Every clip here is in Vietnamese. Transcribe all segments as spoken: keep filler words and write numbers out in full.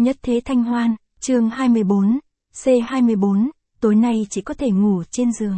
Nhất thế thanh hoan, chương hai mươi bốn, C hai mươi bốn, tối nay chỉ có thể ngủ trên giường.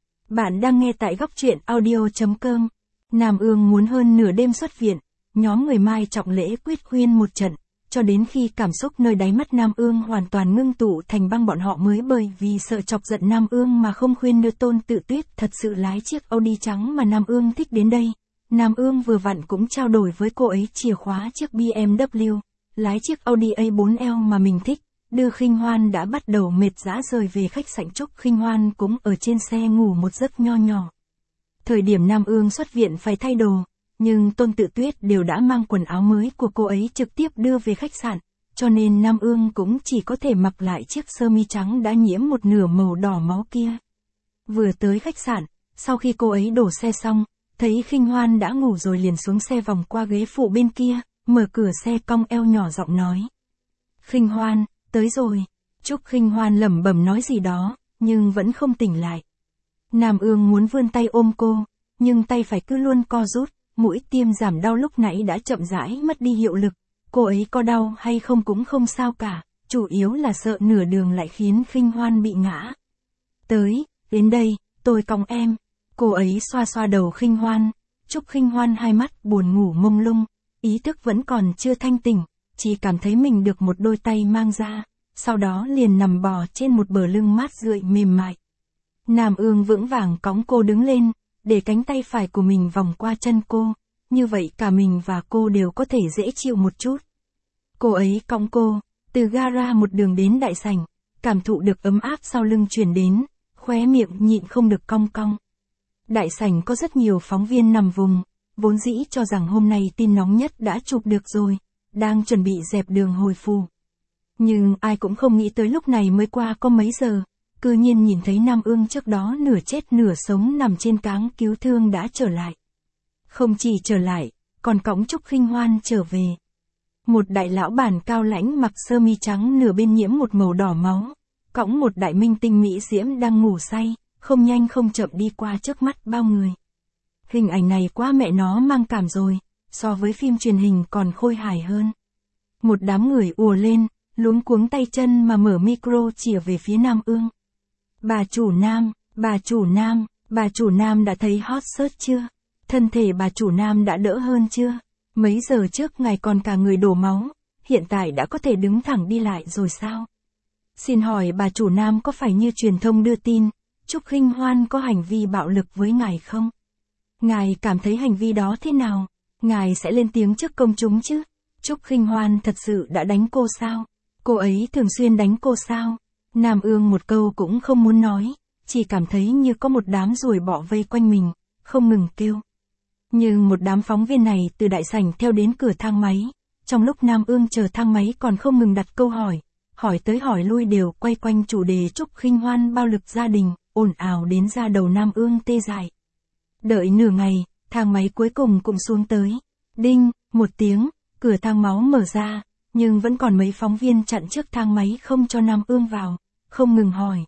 Bạn đang nghe tại góc truyện audio.com. Nam Ương muốn hơn nửa đêm xuất viện, nhóm người Mai trọng lễ quyết khuyên một trận, cho đến khi cảm xúc nơi đáy mắt Nam Ương hoàn toàn ngưng tụ thành băng bọn họ mới bởi vì sợ chọc giận Nam Ương mà không khuyên đưa Tôn Tự Tuyết thật sự lái chiếc Audi trắng mà Nam Ương thích đến đây. Nam Ương vừa vặn cũng trao đổi với cô ấy chìa khóa chiếc bê em vê, lái chiếc Audi A bốn L mà mình thích. Đưa Khinh Hoan đã bắt đầu mệt rã rời về khách sạn Trúc Khinh Hoan cũng ở trên xe ngủ một giấc nho nhỏ. Thời điểm Nam Ương xuất viện phải thay đồ, nhưng Tôn Tự Tuyết đều đã mang quần áo mới của cô ấy trực tiếp đưa về khách sạn, cho nên Nam Ương cũng chỉ có thể mặc lại chiếc sơ mi trắng đã nhiễm một nửa màu đỏ máu kia. Vừa tới khách sạn, sau khi cô ấy đổ xe xong, thấy Khinh Hoan đã ngủ rồi liền xuống xe vòng qua ghế phụ bên kia, mở cửa xe cong eo nhỏ giọng nói. Khinh Hoan, tới rồi. Trúc Khinh Hoan lẩm bẩm nói gì đó, nhưng vẫn không tỉnh lại. Nam Ương muốn vươn tay ôm cô, nhưng tay phải cứ luôn co rút, mũi tiêm giảm đau lúc nãy đã chậm rãi mất đi hiệu lực. Cô ấy có đau hay không cũng không sao cả, chủ yếu là sợ nửa đường lại khiến Khinh Hoan bị ngã. Tới, đến đây, tôi cõng em. Cô ấy xoa xoa đầu Khinh Hoan. Trúc Khinh Hoan hai mắt buồn ngủ mông lung, ý thức vẫn còn chưa thanh tỉnh, chỉ cảm thấy mình được một đôi tay mang ra, sau đó liền nằm bò trên một bờ lưng mát rượi mềm mại. Nam Ương vững vàng cõng cô đứng lên, để cánh tay phải của mình vòng qua chân cô, như vậy cả mình và cô đều có thể dễ chịu một chút. Cô ấy cõng cô, từ gara một đường đến đại sảnh, cảm thụ được ấm áp sau lưng truyền đến, khóe miệng nhịn không được cong cong. Đại sảnh có rất nhiều phóng viên nằm vùng, vốn dĩ cho rằng hôm nay tin nóng nhất đã chụp được rồi, đang chuẩn bị dẹp đường hồi phù. Nhưng ai cũng không nghĩ tới lúc này mới qua có mấy giờ, cư nhiên nhìn thấy Nam Ương trước đó nửa chết nửa sống nằm trên cáng cứu thương đã trở lại. Không chỉ trở lại, còn cõng Trúc Khinh Hoan trở về. Một đại lão bản cao lãnh mặc sơ mi trắng nửa bên nhiễm một màu đỏ máu, cõng một đại minh tinh mỹ diễm đang ngủ say, không nhanh không chậm đi qua trước mắt bao người. Hình ảnh này quá mẹ nó mang cảm rồi, so với phim truyền hình còn khôi hài hơn. Một đám người ùa lên, luống cuống tay chân mà mở micro chìa về phía Nam Ương. Bà chủ Nam, bà chủ Nam, bà chủ Nam đã thấy hot search chưa? Thân thể bà chủ Nam đã đỡ hơn chưa? Mấy giờ trước ngài còn cả người đổ máu, hiện tại đã có thể đứng thẳng đi lại rồi sao? Xin hỏi bà chủ Nam có phải như truyền thông đưa tin, Trúc Khinh Hoan có hành vi bạo lực với ngài không? Ngài cảm thấy hành vi đó thế nào? Ngài sẽ lên tiếng trước công chúng chứ? Trúc Khinh Hoan thật sự đã đánh cô sao? Cô ấy thường xuyên đánh cô sao? Nam Ương một câu cũng không muốn nói, chỉ cảm thấy như có một đám ruồi bọ vây quanh mình, không ngừng kêu. Nhưng một đám phóng viên này từ đại sảnh theo đến cửa thang máy, trong lúc Nam Ương chờ thang máy còn không ngừng đặt câu hỏi, hỏi tới hỏi lui đều quay quanh chủ đề Trúc Khinh Hoan bạo lực gia đình, ồn ào đến da đầu Nam Ương tê dại. Đợi nửa ngày, thang máy cuối cùng cũng xuống tới. Đinh, một tiếng, cửa thang máu mở ra, nhưng vẫn còn mấy phóng viên chặn trước thang máy không cho Nam Ương vào, không ngừng hỏi.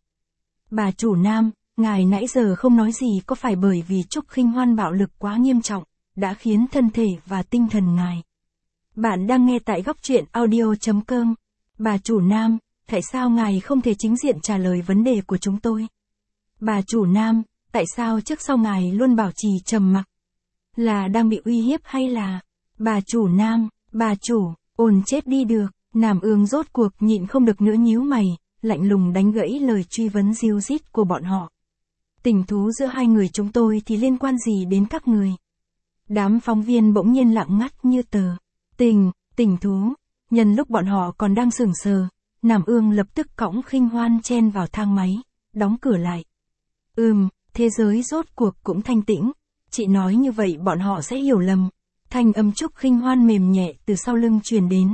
Bà chủ Nam, ngài nãy giờ không nói gì có phải bởi vì Trúc Khinh Hoan bạo lực quá nghiêm trọng, đã khiến thân thể và tinh thần ngài. Bạn đang nghe tại góc truyện audio.com. Bà chủ Nam, tại sao ngài không thể chính diện trả lời vấn đề của chúng tôi? Bà chủ Nam, tại sao trước sau ngài luôn bảo trì trầm mặc? Là đang bị uy hiếp hay là... Bà chủ Nam, bà chủ, ồn chết đi được. Nam Ương rốt cuộc nhịn không được nữa nhíu mày, lạnh lùng đánh gãy lời truy vấn ríu rít của bọn họ. Tình thú giữa hai người chúng tôi thì liên quan gì đến các người? Đám phóng viên bỗng nhiên lặng ngắt như tờ. Tình, tình thú. Nhân lúc bọn họ còn đang sững sờ, Nam Ương lập tức cõng Khinh Hoan chen vào thang máy, đóng cửa lại. Ừm, thế giới rốt cuộc cũng thanh tĩnh. Chị nói như vậy bọn họ sẽ hiểu lầm. Thanh âm Trúc Khinh Hoan mềm nhẹ từ sau lưng truyền đến.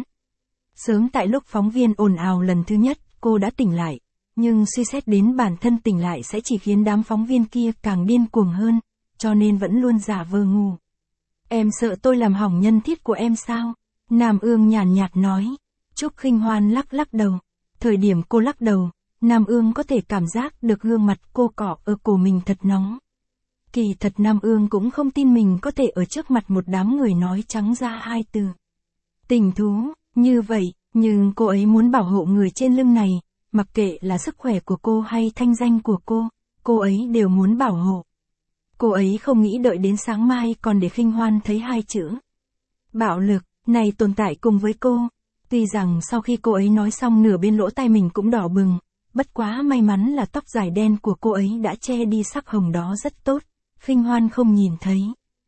Sớm tại lúc phóng viên ồn ào lần thứ nhất, cô đã tỉnh lại. Nhưng suy xét đến bản thân tỉnh lại sẽ chỉ khiến đám phóng viên kia càng điên cuồng hơn, cho nên vẫn luôn giả vờ ngủ. Em sợ tôi làm hỏng nhân thiết của em sao? Nam Ương nhàn nhạt nói. Trúc Khinh Hoan lắc lắc đầu. Thời điểm cô lắc đầu, Nam Ương có thể cảm giác được gương mặt cô cọ ở cổ mình thật nóng. Kỳ thật Nam Ương cũng không tin mình có thể ở trước mặt một đám người nói trắng ra hai từ. Tình thú, như vậy, Nhưng cô ấy muốn bảo hộ người trên lưng này, mặc kệ là sức khỏe của cô hay thanh danh của cô, cô ấy đều muốn bảo hộ. Cô ấy không nghĩ đợi đến sáng mai còn để Khinh Hoan thấy hai chữ bạo lực này tồn tại cùng với cô. Tuy rằng sau khi cô ấy nói xong nửa bên lỗ tai mình cũng đỏ bừng, bất quá may mắn là tóc dài đen của cô ấy đã che đi sắc hồng đó rất tốt, Khinh Hoan không nhìn thấy.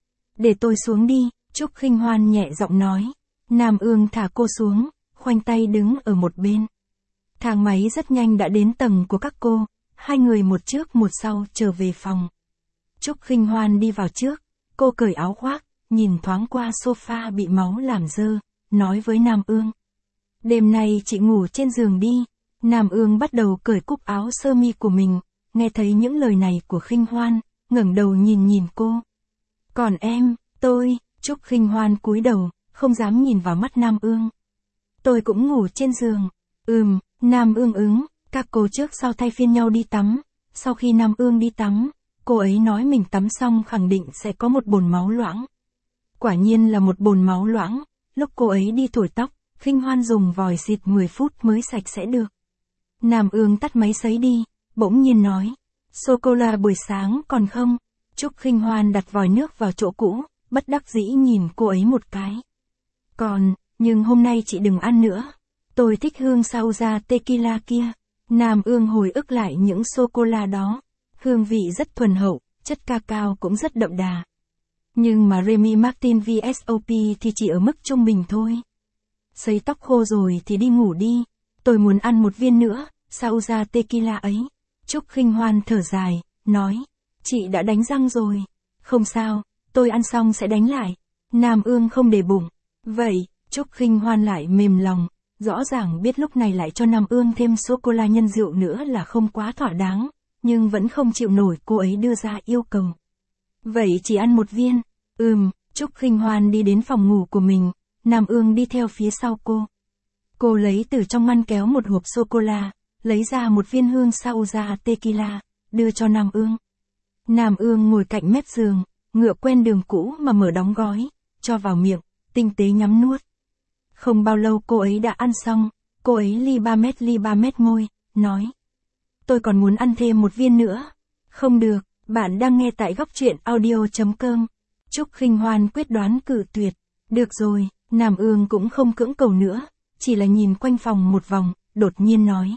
Để tôi xuống đi, Trúc Khinh Hoan nhẹ giọng nói. Nam Ương thả cô xuống, khoanh tay đứng ở một bên. Thang máy rất nhanh đã đến tầng của các cô, hai người một trước một sau trở về phòng. Trúc Khinh Hoan đi vào trước, cô cởi áo khoác, nhìn thoáng qua sofa bị máu làm dơ, nói với Nam Ương. Đêm nay chị ngủ trên giường đi. Nam Ương bắt đầu cởi cúc áo sơ mi của mình, nghe thấy những lời này của Khinh Hoan, ngẩng đầu nhìn nhìn cô. Còn em, tôi, Trúc Khinh Hoan cúi đầu, không dám nhìn vào mắt Nam Ương. Tôi cũng ngủ trên giường. Ừm, Nam Ương ứng, các cô trước sau thay phiên nhau đi tắm. Sau khi Nam Ương đi tắm, cô ấy nói mình tắm xong khẳng định sẽ có một bồn máu loãng. Quả nhiên là một bồn máu loãng, lúc cô ấy đi thổi tóc, Khinh Hoan dùng vòi xịt mười phút mới sạch sẽ được. Nam Ương tắt máy sấy đi, bỗng nhiên nói. Sô-cô-la buổi sáng còn không? Trúc Khinh Hoan đặt vòi nước vào chỗ cũ, bất đắc dĩ nhìn cô ấy một cái. Còn, nhưng hôm nay chị đừng ăn nữa. Tôi thích hương Sauza tequila kia. Nam Ương hồi ức lại những sô-cô-la đó. Hương vị rất thuần hậu, chất cacao cũng rất đậm đà. Nhưng mà Remy Martin vê ét o pê thì chỉ ở mức trung bình thôi. Sấy tóc khô rồi thì đi ngủ đi. Tôi muốn ăn một viên nữa, Sauza tequila ấy. Trúc Khinh Hoan thở dài, nói. Chị đã đánh răng rồi. Không sao, tôi ăn xong sẽ đánh lại. Nam Ương không để bụng. Vậy, Trúc Khinh Hoan lại mềm lòng. Rõ ràng biết lúc này lại cho Nam Ương thêm sô-cô-la nhân rượu nữa là không quá thỏa đáng. Nhưng vẫn không chịu nổi cô ấy đưa ra yêu cầu. Vậy chỉ ăn một viên. Ừm, Trúc Khinh Hoan đi đến phòng ngủ của mình. Nam Ương đi theo phía sau cô. Cô lấy từ trong ngăn kéo một hộp sô-cô-la, lấy ra một viên hương Sauza tequila, đưa cho Nam Ương. Nam Ương ngồi cạnh mép giường, ngựa quen đường cũ mà mở đóng gói, cho vào miệng, tinh tế nhắm nuốt. Không bao lâu cô ấy đã ăn xong, cô ấy li ba mét li ba mét môi, nói. Tôi còn muốn ăn thêm một viên nữa. Không được, bạn đang nghe tại góc truyện audio chấm com. Trúc Khinh Hoan quyết đoán cự tuyệt. Được rồi, Nam Ương cũng không cưỡng cầu nữa, chỉ là nhìn quanh phòng một vòng, đột nhiên nói.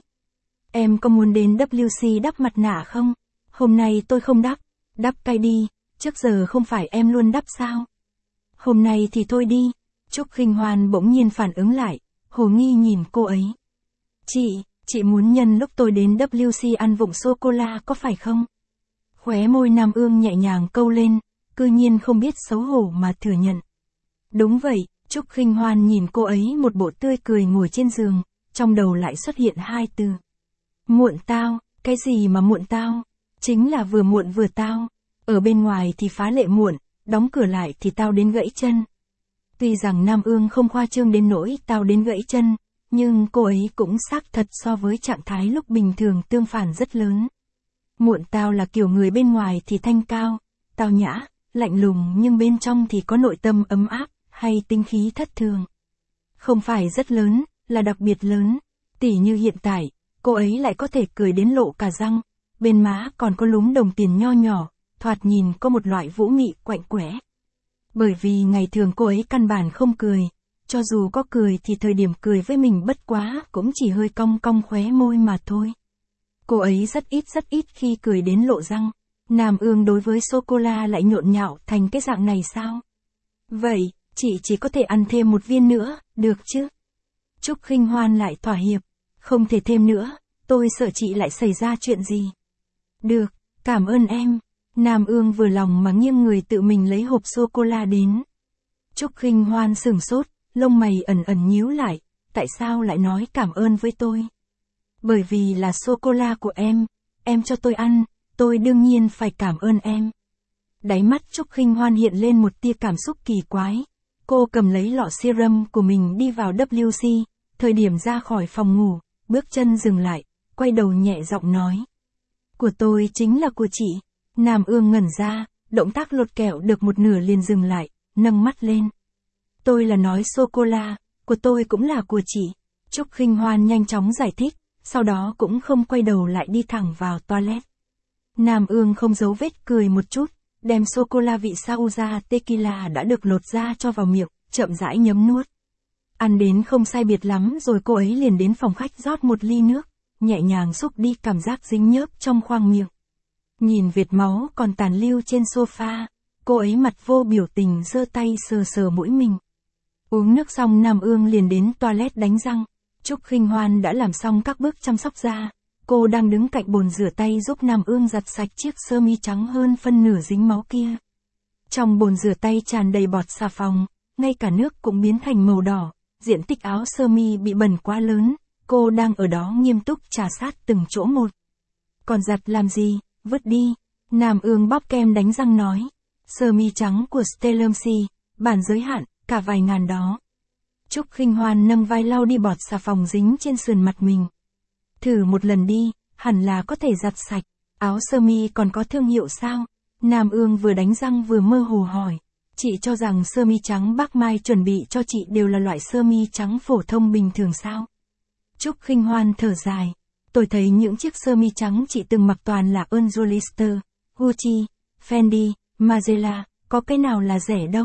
Em có muốn đến vê kép xê đắp mặt nạ không? Hôm nay tôi không đắp, đắp cay đi, trước giờ không phải em luôn đắp sao? Hôm nay thì thôi đi. Trúc Khinh Hoan bỗng nhiên phản ứng lại, hồ nghi nhìn cô ấy. Chị, chị muốn nhân lúc tôi đến vê kép xê ăn vụng sô-cô-la có phải không? Khóe môi Nam Ương nhẹ nhàng câu lên, cư nhiên không biết xấu hổ mà thừa nhận. Đúng vậy, Trúc Khinh Hoan nhìn cô ấy một bộ tươi cười ngồi trên giường, trong đầu lại xuất hiện hai từ. Muộn tao, cái gì mà muộn tao? Chính là vừa muộn vừa tao. Ở bên ngoài thì phá lệ muộn, đóng cửa lại thì tao đến gãy chân. Tuy rằng Nam Ương không khoa trương đến nỗi tao đến gãy chân, nhưng cô ấy cũng xác thật so với trạng thái lúc bình thường tương phản rất lớn. Muộn tao là kiểu người bên ngoài thì thanh cao, tao nhã, lạnh lùng nhưng bên trong thì có nội tâm ấm áp, hay tinh khí thất thường. Không phải rất lớn, là đặc biệt lớn. Tỉ như hiện tại, cô ấy lại có thể cười đến lộ cả răng, bên má còn có lúm đồng tiền nho nhỏ, thoạt nhìn có một loại vũ mị quạnh quẽ. Bởi vì ngày thường cô ấy căn bản không cười, cho dù có cười thì thời điểm cười với mình bất quá cũng chỉ hơi cong cong khóe môi mà thôi. Cô ấy rất ít rất ít khi cười đến lộ răng. Nam Ương đối với sô-cô-la lại nhộn nhạo thành cái dạng này sao? Vậy, chị chỉ có thể ăn thêm một viên nữa, được chứ? Trúc Khinh Hoan lại thỏa hiệp. Không thể thêm nữa, tôi sợ chị lại xảy ra chuyện gì. Được, cảm ơn em. Nam Ương vừa lòng mà nghiêng người tự mình lấy hộp sô-cô-la đến. Trúc Khinh Hoan sửng sốt, lông mày ẩn ẩn nhíu lại. Tại sao lại nói cảm ơn với tôi? Bởi vì là sô-cô-la của em, em cho tôi ăn, tôi đương nhiên phải cảm ơn em. Đáy mắt Trúc Khinh Hoan hiện lên một tia cảm xúc kỳ quái. Cô cầm lấy lọ serum của mình đi vào vê kép xê, thời điểm ra khỏi phòng ngủ, bước chân dừng lại, quay đầu nhẹ giọng nói. Của tôi chính là của chị. Nam Ương ngẩn ra, động tác lột kẹo được một nửa liền dừng lại, nâng mắt lên. Tôi là nói sô-cô-la, của tôi cũng là của chị. Trúc Khinh Hoan nhanh chóng giải thích, sau đó cũng không quay đầu lại đi thẳng vào toilet. Nam Ương không giấu vết cười một chút, đem sô-cô-la vị Sauza tequila đã được lột ra cho vào miệng, chậm rãi nhấm nuốt. Ăn đến không sai biệt lắm rồi cô ấy liền đến phòng khách rót một ly nước, nhẹ nhàng xúc đi cảm giác dính nhớp trong khoang miệng. Nhìn vệt máu còn tàn lưu trên sofa, cô ấy mặt vô biểu tình giơ tay sờ sờ mũi mình. Uống nước xong Nam Ương liền đến toilet đánh răng. Trúc Khinh Hoan đã làm xong các bước chăm sóc da. Cô đang đứng cạnh bồn rửa tay giúp Nam Ương giặt sạch chiếc sơ mi trắng hơn phân nửa dính máu kia. Trong bồn rửa tay tràn đầy bọt xà phòng, ngay cả nước cũng biến thành màu đỏ, diện tích áo sơ mi bị bẩn quá lớn, cô đang ở đó nghiêm túc trà sát từng chỗ một. Còn giặt làm gì, vứt đi. Nam Ương bóp kem đánh răng nói. Sơ mi trắng của Stellumsi, bản giới hạn, cả vài ngàn đó. Trúc Khinh Hoan nâng vai lau đi bọt xà phòng dính trên sườn mặt mình. Thử một lần đi, hẳn là có thể giặt sạch. Áo sơ mi còn có thương hiệu sao? Nam Ương vừa đánh răng vừa mơ hồ hỏi. Chị cho rằng sơ mi trắng bác Mai chuẩn bị cho chị đều là loại sơ mi trắng phổ thông bình thường sao? Trúc Khinh Hoan thở dài. Tôi thấy những chiếc sơ mi trắng chị từng mặc toàn là Earl Hollister, Gucci, Fendi, Margiela, có cái nào là rẻ đâu.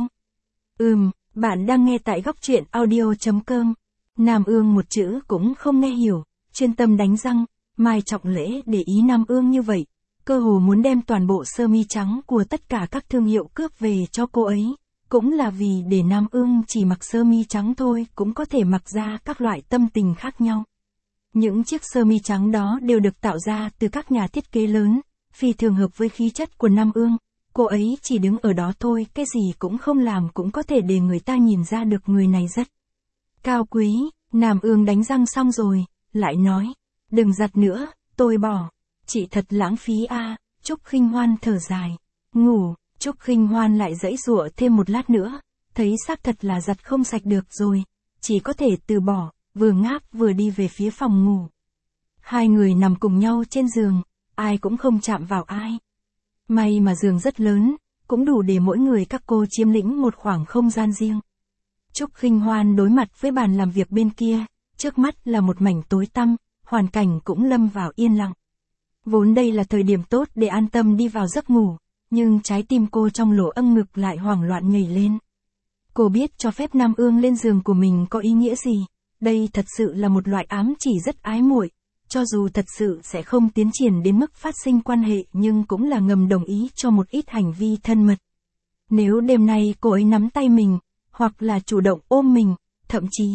Ừm, bạn đang nghe tại góc truyện audio.com. Nam Ương một chữ cũng không nghe hiểu, chuyên tâm đánh răng, Mai Trọng Lễ để ý Nam Ương như vậy, cơ hồ muốn đem toàn bộ sơ mi trắng của tất cả các thương hiệu cướp về cho cô ấy, cũng là vì để Nam Ương chỉ mặc sơ mi trắng thôi cũng có thể mặc ra các loại tâm tình khác nhau. Những chiếc sơ mi trắng đó đều được tạo ra từ các nhà thiết kế lớn, phi thường hợp với khí chất của Nam Ương. Cô ấy chỉ đứng ở đó thôi, cái gì cũng không làm cũng có thể để người ta nhìn ra được người này rất cao quý. Nam Ương đánh răng xong rồi, lại nói, đừng giặt nữa, tôi bỏ. Chị thật lãng phí a. À. Trúc Khinh Hoan thở dài. Ngủ. Trúc Khinh Hoan lại giãy giụa thêm một lát nữa, thấy xác thật là giặt không sạch được rồi, chỉ có thể từ bỏ, vừa ngáp vừa đi về phía phòng ngủ. Hai người nằm cùng nhau trên giường, ai cũng không chạm vào ai. May mà giường rất lớn, cũng đủ để mỗi người các cô chiếm lĩnh một khoảng không gian riêng. Trúc Khinh Hoan đối mặt với bàn làm việc bên kia, trước mắt là một mảnh tối tăm, hoàn cảnh cũng lâm vào yên lặng. Vốn đây là thời điểm tốt để an tâm đi vào giấc ngủ, nhưng trái tim cô trong lỗ âng ngực lại hoảng loạn nhảy lên. Cô biết cho phép Nam Ương lên giường của mình có ý nghĩa gì, đây thật sự là một loại ám chỉ rất ái muội. Cho dù thật sự sẽ không tiến triển đến mức phát sinh quan hệ nhưng cũng là ngầm đồng ý cho một ít hành vi thân mật. Nếu đêm nay cô ấy nắm tay mình, hoặc là chủ động ôm mình, thậm chí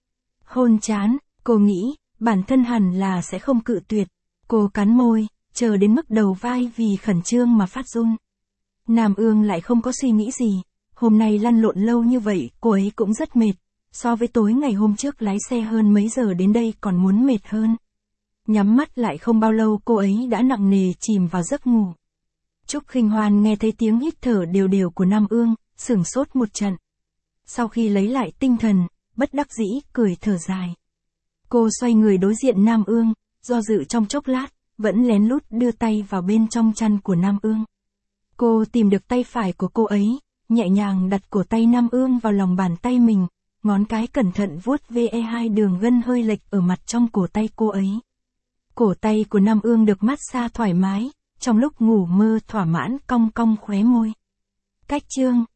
hôn trán, cô nghĩ, bản thân hẳn là sẽ không cự tuyệt. Cô cắn môi, chờ đến mức đầu vai vì khẩn trương mà phát run. Nam Ương lại không có suy nghĩ gì, hôm nay lăn lộn lâu như vậy cô ấy cũng rất mệt, so với tối ngày hôm trước lái xe hơn mấy giờ đến đây còn muốn mệt hơn. Nhắm mắt lại không bao lâu cô ấy đã nặng nề chìm vào giấc ngủ. Trúc Khinh Hoan nghe thấy tiếng hít thở đều đều của Nam Ương, sửng sốt một trận. Sau khi lấy lại tinh thần, bất đắc dĩ cười thở dài. Cô xoay người đối diện Nam Ương, do dự trong chốc lát, vẫn lén lút đưa tay vào bên trong chăn của Nam Ương. Cô tìm được tay phải của cô ấy, nhẹ nhàng đặt cổ tay Nam Ương vào lòng bàn tay mình, ngón cái cẩn thận vuốt ve hai đường gân hơi lệch ở mặt trong cổ tay cô ấy. Cổ tay của Nam Ương được massage thoải mái, trong lúc ngủ mơ thỏa mãn cong cong khóe môi. Cách chương